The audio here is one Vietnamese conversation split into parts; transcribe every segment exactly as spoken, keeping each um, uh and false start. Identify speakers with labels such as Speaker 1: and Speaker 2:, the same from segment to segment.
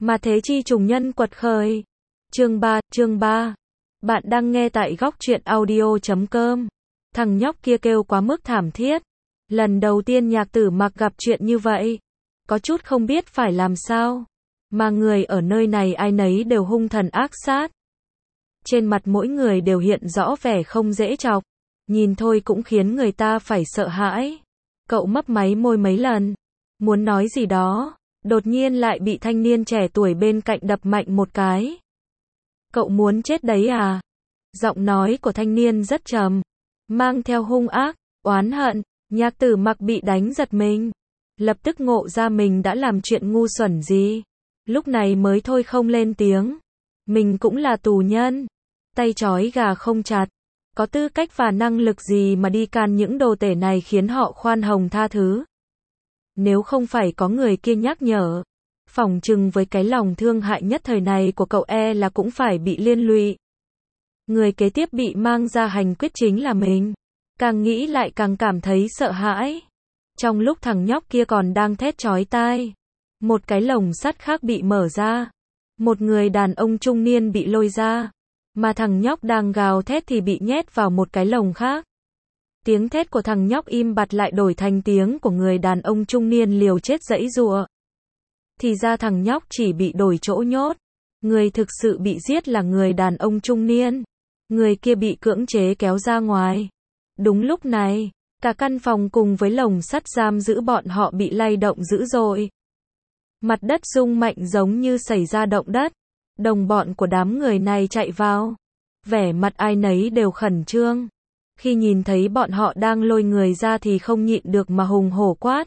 Speaker 1: Mà thế chi trùng nhân quật khởi. Chương ba, chương ba. Bạn đang nghe tại góc truyện audio chấm com. Thằng nhóc kia kêu quá mức thảm thiết. Lần đầu tiên Nhạc Tử Mặc gặp chuyện như vậy. Có chút không biết phải làm sao. Mà người ở nơi này ai nấy đều hung thần ác sát. Trên mặt mỗi người đều hiện rõ vẻ không dễ chọc. Nhìn thôi cũng khiến người ta phải sợ hãi. Cậu mấp máy môi mấy lần. Muốn nói gì đó. Đột nhiên lại bị thanh niên trẻ tuổi bên cạnh đập mạnh một cái. Cậu muốn chết đấy à? Giọng nói của thanh niên rất trầm. Mang theo hung ác, oán hận. Nhạc Tử Mặc bị đánh giật mình. Lập tức ngộ ra mình đã làm chuyện ngu xuẩn gì. Lúc này mới thôi không lên tiếng. Mình cũng là tù nhân. Tay trói gà không chặt. Có tư cách và năng lực gì mà đi can những đồ tể này khiến họ khoan hồng tha thứ. Nếu không phải có người kia nhắc nhở, phỏng chừng với cái lòng thương hại nhất thời này của cậu e là cũng phải bị liên lụy. Người kế tiếp bị mang ra hành quyết chính là mình. Càng nghĩ lại càng cảm thấy sợ hãi. Trong lúc thằng nhóc kia còn đang thét chói tai, một cái lồng sắt khác bị mở ra. Một người đàn ông trung niên bị lôi ra, mà thằng nhóc đang gào thét thì bị nhét vào một cái lồng khác. Tiếng thét của thằng nhóc im bặt lại đổi thành tiếng của người đàn ông trung niên liều chết giãy giụa. Thì ra thằng nhóc chỉ bị đổi chỗ nhốt. Người thực sự bị giết là người đàn ông trung niên. Người kia bị cưỡng chế kéo ra ngoài. Đúng lúc này, cả căn phòng cùng với lồng sắt giam giữ bọn họ bị lay động dữ dội. Mặt đất rung mạnh giống như xảy ra động đất. Đồng bọn của đám người này chạy vào. Vẻ mặt ai nấy đều khẩn trương. Khi nhìn thấy bọn họ đang lôi người ra thì không nhịn được mà hùng hổ quát.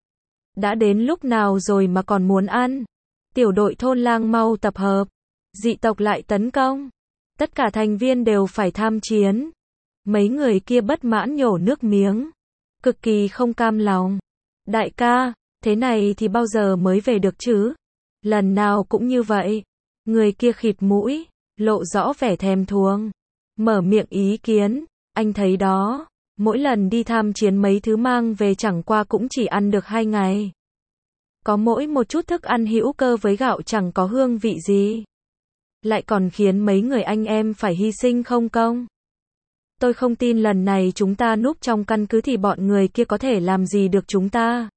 Speaker 1: Đã đến lúc nào rồi mà còn muốn ăn? Tiểu đội thôn lang mau tập hợp. Dị tộc lại tấn công. Tất cả thành viên đều phải tham chiến. Mấy người kia bất mãn nhổ nước miếng. Cực kỳ không cam lòng. Đại ca, thế này thì bao giờ mới về được chứ? Lần nào cũng như vậy. Người kia khịt mũi, lộ rõ vẻ thèm thuồng. Mở miệng ý kiến. Anh thấy đó, mỗi lần đi tham chiến mấy thứ mang về chẳng qua cũng chỉ ăn được hai ngày. Có mỗi một chút thức ăn hữu cơ với gạo chẳng có hương vị gì. Lại còn khiến mấy người anh em phải hy sinh không công. Tôi không tin lần này chúng ta núp trong căn cứ thì bọn người kia có thể làm gì được chúng ta.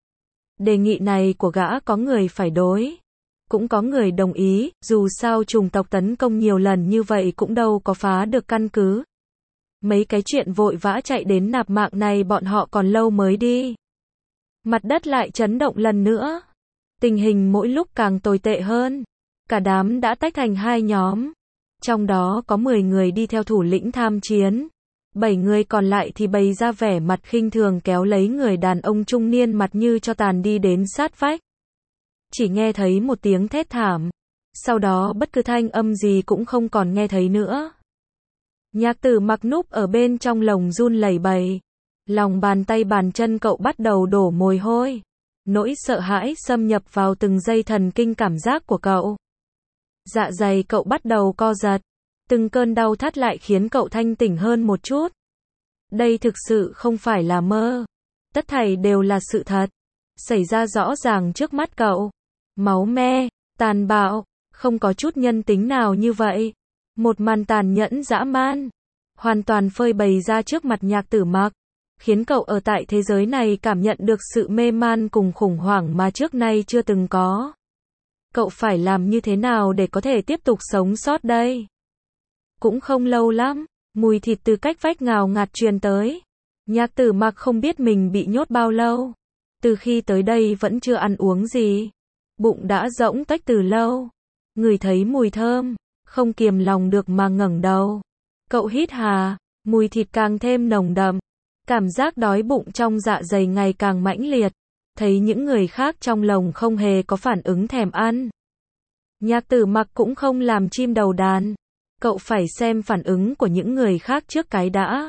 Speaker 1: Đề nghị này của gã có người phải đối. Cũng có người đồng ý, dù sao chủng tộc tấn công nhiều lần như vậy cũng đâu có phá được căn cứ. Mấy cái chuyện vội vã chạy đến nạp mạng này bọn họ còn lâu mới đi. Mặt đất lại chấn động lần nữa. Tình hình mỗi lúc càng tồi tệ hơn. Cả đám đã tách thành hai nhóm. Trong đó có mười người đi theo thủ lĩnh tham chiến. bảy người còn lại thì bày ra vẻ mặt khinh thường kéo lấy người đàn ông trung niên mặt như cho tàn đi đến sát vách. Chỉ nghe thấy một tiếng thét thảm. Sau đó bất cứ thanh âm gì cũng không còn nghe thấy nữa. Nhạc Tử Mặc núp ở bên trong lồng run lẩy bẩy. Lòng bàn tay bàn chân cậu bắt đầu đổ mồ hôi. Nỗi sợ hãi xâm nhập vào từng dây thần kinh cảm giác của cậu. Dạ dày cậu bắt đầu co giật. Từng cơn đau thắt lại khiến cậu thanh tỉnh hơn một chút. Đây thực sự không phải là mơ. Tất thảy đều là sự thật. Xảy ra rõ ràng trước mắt cậu. Máu me, tàn bạo, không có chút nhân tính nào như vậy. Một màn tàn nhẫn dã man, hoàn toàn phơi bày ra trước mặt Nhạc Tử Mặc, khiến cậu ở tại thế giới này cảm nhận được sự mê man cùng khủng hoảng mà trước nay chưa từng có. Cậu phải làm như thế nào để có thể tiếp tục sống sót đây? Cũng không lâu lắm, mùi thịt từ cách vách ngào ngạt truyền tới. Nhạc Tử Mặc không biết mình bị nhốt bao lâu. Từ khi tới đây vẫn chưa ăn uống gì. Bụng đã rỗng tuếch từ lâu. Ngửi thấy mùi thơm, không kiềm lòng được mà ngẩng đầu. Cậu hít hà, mùi thịt càng thêm nồng đậm. Cảm giác đói bụng trong dạ dày ngày càng mãnh liệt. Thấy những người khác trong lồng không hề có phản ứng thèm ăn. Nhạc Tử Mặc cũng không làm chim đầu đàn. Cậu phải xem phản ứng của những người khác trước cái đã.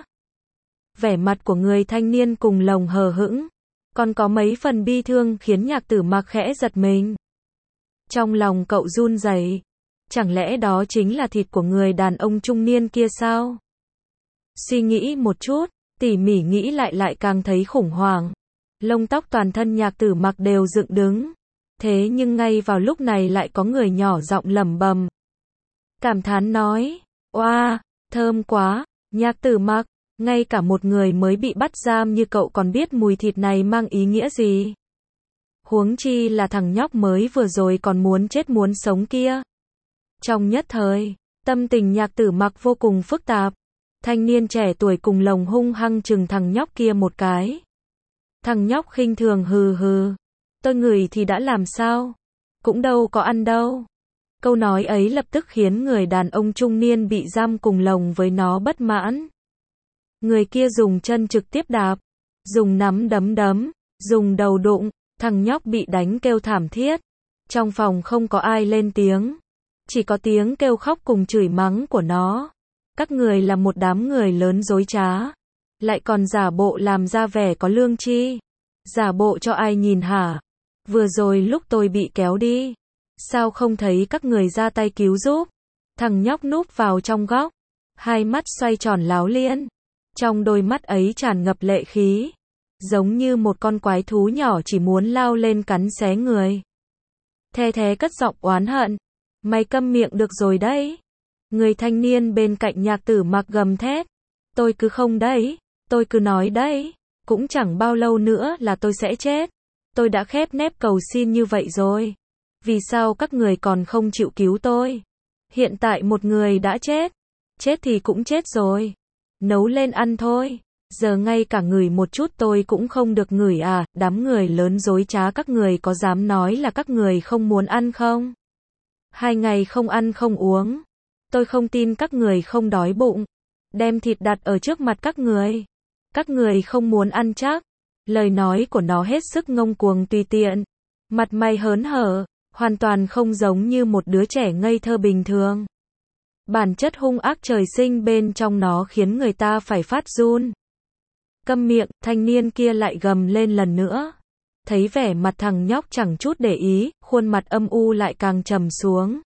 Speaker 1: Vẻ mặt của người thanh niên cùng lồng hờ hững. Còn có mấy phần bi thương khiến Nhạc Tử Mặc khẽ giật mình. Trong lòng cậu run rẩy. Chẳng lẽ đó chính là thịt của người đàn ông trung niên kia sao? Suy nghĩ một chút, tỉ mỉ nghĩ lại lại càng thấy khủng hoảng. Lông tóc toàn thân Nhạc Tử Mặc đều dựng đứng. Thế nhưng ngay vào lúc này lại có người nhỏ giọng lẩm bẩm. Cảm thán nói, oa, thơm quá, Nhạc Tử Mặc, ngay cả một người mới bị bắt giam như cậu còn biết mùi thịt này mang ý nghĩa gì. Huống chi là thằng nhóc mới vừa rồi còn muốn chết muốn sống kia. Trong nhất thời, tâm tình Nhạc Tử Mặc vô cùng phức tạp. Thanh niên trẻ tuổi cùng lồng hung hăng chừng thằng nhóc kia một cái. Thằng nhóc khinh thường hừ hừ. Tôi ngửi thì đã làm sao? Cũng đâu có ăn đâu. Câu nói ấy lập tức khiến người đàn ông trung niên bị giam cùng lồng với nó bất mãn. Người kia dùng chân trực tiếp đạp, dùng nắm đấm đấm, dùng đầu đụng, thằng nhóc bị đánh kêu thảm thiết. Trong phòng không có ai lên tiếng, chỉ có tiếng kêu khóc cùng chửi mắng của nó. Các người là một đám người lớn dối trá, lại còn giả bộ làm ra vẻ có lương tri. Giả bộ cho ai nhìn hả? Vừa rồi lúc tôi bị kéo đi, sao không thấy các người ra tay cứu giúp? Thằng nhóc núp vào trong góc, hai mắt xoay tròn láo liên. Trong đôi mắt ấy tràn ngập lệ khí, giống như một con quái thú nhỏ chỉ muốn lao lên cắn xé người. The Thé cất giọng oán hận. Mày câm miệng được rồi đấy. Người thanh niên bên cạnh Nhạc Tử Mặc gầm thét. Tôi cứ không đấy, tôi cứ nói đấy, cũng chẳng bao lâu nữa là tôi sẽ chết. Tôi đã khép nép cầu xin như vậy rồi. Vì sao các người còn không chịu cứu tôi? Hiện tại một người đã chết, chết thì cũng chết rồi. Nấu lên ăn thôi. Giờ ngay cả ngửi một chút tôi cũng không được ngửi à? Đám người lớn dối trá, các người có dám nói là các người không muốn ăn không? Hai ngày không ăn không uống, tôi không tin các người không đói bụng. Đem thịt đặt ở trước mặt các người, các người không muốn ăn chắc. Lời nói của nó hết sức ngông cuồng tùy tiện, mặt mày hớn hở, hoàn toàn không giống như một đứa trẻ ngây thơ bình thường. Bản chất hung ác trời sinh bên trong nó khiến người ta phải phát run. Câm miệng, thanh niên kia lại gầm lên lần nữa. Thấy vẻ mặt thằng nhóc chẳng chút để ý, khuôn mặt âm u lại càng trầm xuống.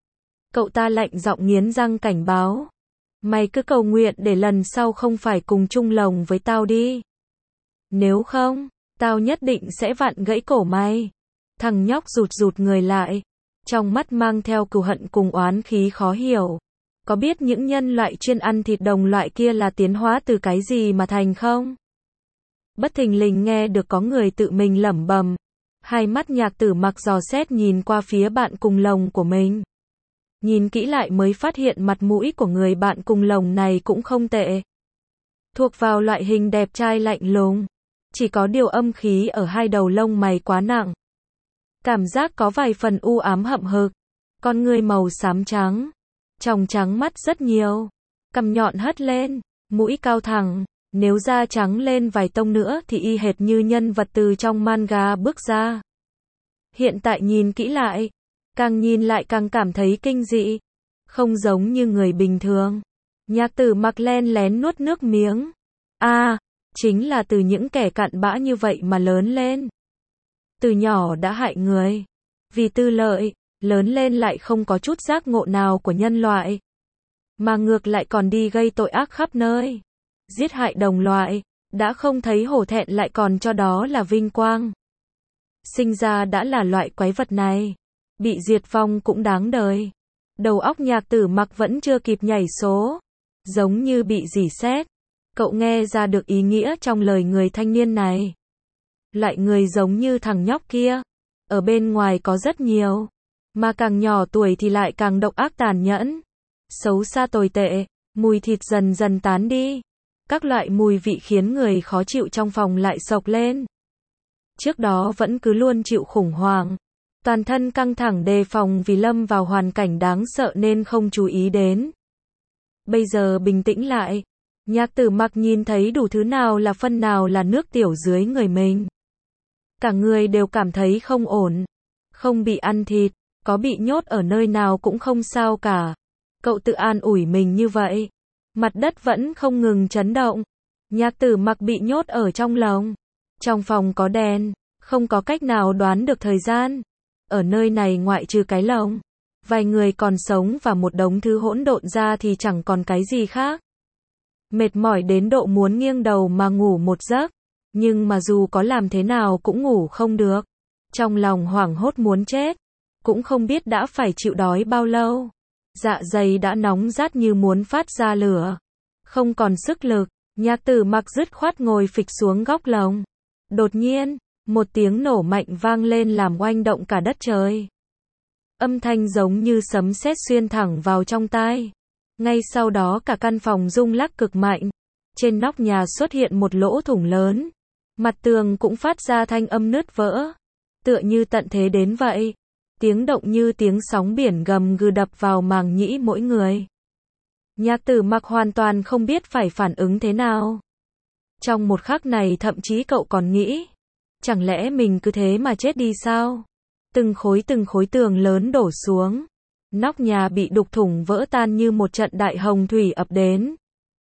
Speaker 1: Cậu ta lạnh giọng nghiến răng cảnh báo. Mày cứ cầu nguyện để lần sau không phải cùng chung lồng với tao đi. Nếu không, tao nhất định sẽ vặn gãy cổ mày. Thằng nhóc rụt rụt người lại, trong mắt mang theo cừu hận cùng oán khí khó hiểu. Có biết những nhân loại chuyên ăn thịt đồng loại kia là tiến hóa từ cái gì mà thành không? Bất thình lình nghe được có người tự mình lẩm bẩm. Hai mắt Nhạc Tử Mặc dò xét nhìn qua phía bạn cùng lồng của mình. Nhìn kỹ lại mới phát hiện mặt mũi của người bạn cùng lồng này cũng không tệ. Thuộc vào loại hình đẹp trai lạnh lùng. Chỉ có điều âm khí ở hai đầu lông mày quá nặng. Cảm giác có vài phần u ám hậm hực. Con người màu xám trắng, tròng trắng mắt rất nhiều, cằm nhọn hất lên, mũi cao thẳng, nếu da trắng lên vài tông nữa thì y hệt như nhân vật từ trong manga bước ra. Hiện tại nhìn kỹ lại, càng nhìn lại càng cảm thấy kinh dị, không giống như người bình thường. Nhạc Tử Mặc len lén nuốt nước miếng. A, à, chính là từ những kẻ cặn bã như vậy mà lớn lên. Từ nhỏ đã hại người, vì tư lợi, lớn lên lại không có chút giác ngộ nào của nhân loại, mà ngược lại còn đi gây tội ác khắp nơi, giết hại đồng loại, đã không thấy hổ thẹn lại còn cho đó là vinh quang. Sinh ra đã là loại quái vật này, bị diệt vong cũng đáng đời. Đầu óc Nhạc Tử Mặc vẫn chưa kịp nhảy số, giống như bị rỉ sét. Cậu nghe ra được ý nghĩa trong lời người thanh niên này. Loại người giống như thằng nhóc kia, ở bên ngoài có rất nhiều, mà càng nhỏ tuổi thì lại càng độc ác tàn nhẫn, xấu xa tồi tệ. Mùi thịt dần dần tán đi, các loại mùi vị khiến người khó chịu trong phòng lại xộc lên. Trước đó vẫn cứ luôn chịu khủng hoảng, toàn thân căng thẳng đề phòng vì lâm vào hoàn cảnh đáng sợ nên không chú ý đến. Bây giờ bình tĩnh lại, Nhạc Tử Mặc nhìn thấy đủ thứ nào là phân nào là nước tiểu dưới người mình. Cả người đều cảm thấy không ổn, không bị ăn thịt, có bị nhốt ở nơi nào cũng không sao cả. Cậu tự an ủi mình như vậy. Mặt đất vẫn không ngừng chấn động. Nhạc Tử Mặc bị nhốt ở trong lồng. Trong phòng có đèn, không có cách nào đoán được thời gian. Ở nơi này ngoại trừ cái lồng, vài người còn sống và một đống thứ hỗn độn ra thì chẳng còn cái gì khác. Mệt mỏi đến độ muốn nghiêng đầu mà ngủ một giấc, nhưng mà dù có làm thế nào cũng ngủ không được. Trong lòng hoảng hốt muốn chết, cũng không biết đã phải chịu đói bao lâu. Dạ dày đã nóng rát như muốn phát ra lửa. Không còn sức lực, Nhạc Tử Mặc dứt khoát ngồi phịch xuống góc lồng. Đột nhiên, một tiếng nổ mạnh vang lên làm oanh động cả đất trời. Âm thanh giống như sấm sét xuyên thẳng vào trong tai. Ngay sau đó cả căn phòng rung lắc cực mạnh. Trên nóc nhà xuất hiện một lỗ thủng lớn. Mặt tường cũng phát ra thanh âm nứt vỡ. Tựa như tận thế đến vậy. Tiếng động như tiếng sóng biển gầm gừ đập vào màng nhĩ mỗi người. Nhạc Tử Mặc hoàn toàn không biết phải phản ứng thế nào. Trong một khắc này thậm chí cậu còn nghĩ, chẳng lẽ mình cứ thế mà chết đi sao? Từng khối từng khối tường lớn đổ xuống. Nóc nhà bị đục thủng vỡ tan như một trận đại hồng thủy ập đến.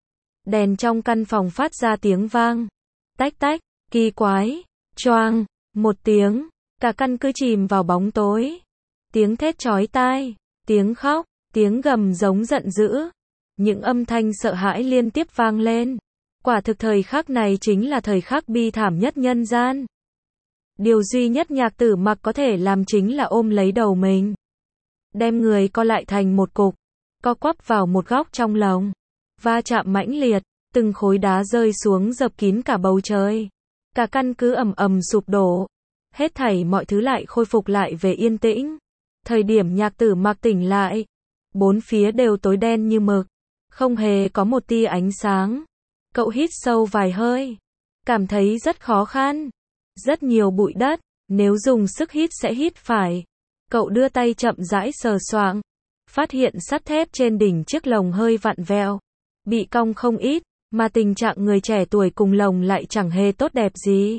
Speaker 1: Đèn trong căn phòng phát ra tiếng vang. Tách tách, kỳ quái, choang, một tiếng, cả căn cứ chìm vào bóng tối. Tiếng thét chói tai, tiếng khóc, tiếng gầm giống giận dữ. Những âm thanh sợ hãi liên tiếp vang lên. Quả thực thời khắc này chính là thời khắc bi thảm nhất nhân gian. Điều duy nhất Nhạc Tử Mặc có thể làm chính là ôm lấy đầu mình. Đem người co lại thành một cục, co quắp vào một góc trong lồng. Va chạm mãnh liệt, từng khối đá rơi xuống dập kín cả bầu trời. Cả căn cứ ầm ầm sụp đổ. Hết thảy mọi thứ lại khôi phục lại về yên tĩnh. Thời điểm Nhạc Tử Mặc tỉnh lại, bốn phía đều tối đen như mực, không hề có một tia ánh sáng. Cậu hít sâu vài hơi, cảm thấy rất khó khăn. Rất nhiều bụi đất, nếu dùng sức hít sẽ hít phải. Cậu đưa tay chậm rãi sờ soạng, phát hiện sắt thép trên đỉnh chiếc lồng hơi vặn vẹo, bị cong không ít, mà tình trạng người trẻ tuổi cùng lồng lại chẳng hề tốt đẹp gì.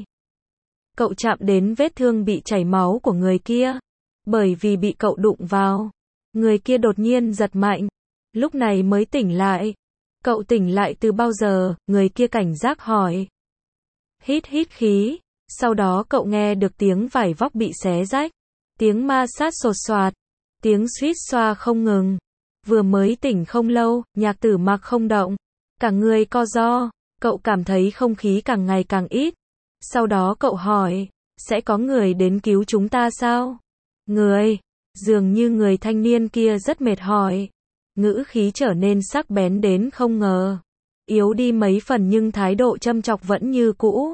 Speaker 1: Cậu chạm đến vết thương bị chảy máu của người kia. Bởi vì bị cậu đụng vào, người kia đột nhiên giật mạnh, lúc này mới tỉnh lại. Cậu tỉnh lại từ bao giờ? Người kia cảnh giác hỏi. Hít hít khí, sau đó cậu nghe được tiếng vải vóc bị xé rách, tiếng ma sát sột soạt, tiếng suýt xoa không ngừng. Vừa mới tỉnh không lâu, Nhạc Tử Mặc không động, cả người co ro, cậu cảm thấy không khí càng ngày càng ít. Sau đó cậu hỏi, sẽ có người đến cứu chúng ta sao? Người, dường như người thanh niên kia rất mệt hỏi. Ngữ khí trở nên sắc bén đến không ngờ. Yếu đi mấy phần nhưng thái độ châm chọc vẫn như cũ.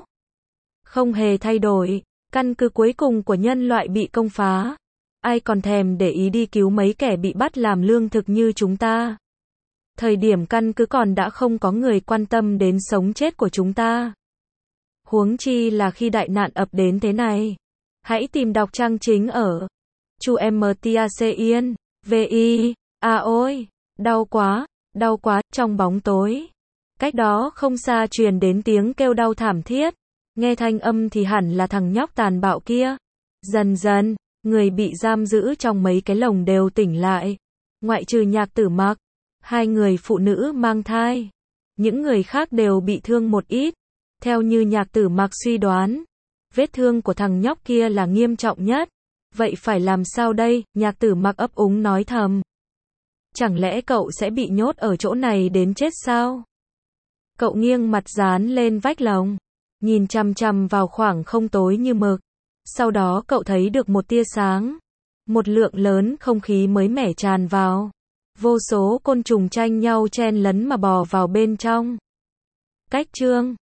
Speaker 1: Không hề thay đổi, căn cứ cuối cùng của nhân loại bị công phá. Ai còn thèm để ý đi cứu mấy kẻ bị bắt làm lương thực như chúng ta. Thời điểm căn cứ còn đã không có người quan tâm đến sống chết của chúng ta. Huống chi là khi đại nạn ập đến thế này. Hãy tìm đọc trang chính ở Chu em tê a xê yên, vi, à ôi, đau quá, đau quá, trong bóng tối. Cách đó không xa truyền đến tiếng kêu đau thảm thiết. Nghe thanh âm thì hẳn là thằng nhóc tàn bạo kia. Dần dần, người bị giam giữ trong mấy cái lồng đều tỉnh lại. Ngoại trừ Nhạc Tử Mặc, hai người phụ nữ mang thai. Những người khác đều bị thương một ít. Theo như Nhạc Tử Mặc suy đoán, vết thương của thằng nhóc kia là nghiêm trọng nhất. Vậy phải làm sao đây? Nhạc Tử Mặc ấp úng nói thầm. Chẳng lẽ cậu sẽ bị nhốt ở chỗ này đến chết sao? Cậu nghiêng mặt dán lên vách lồng, nhìn chằm chằm vào khoảng không tối như mực. Sau đó cậu thấy được một tia sáng. Một lượng lớn không khí mới mẻ tràn vào. Vô số côn trùng tranh nhau chen lấn mà bò vào bên trong. Cách chương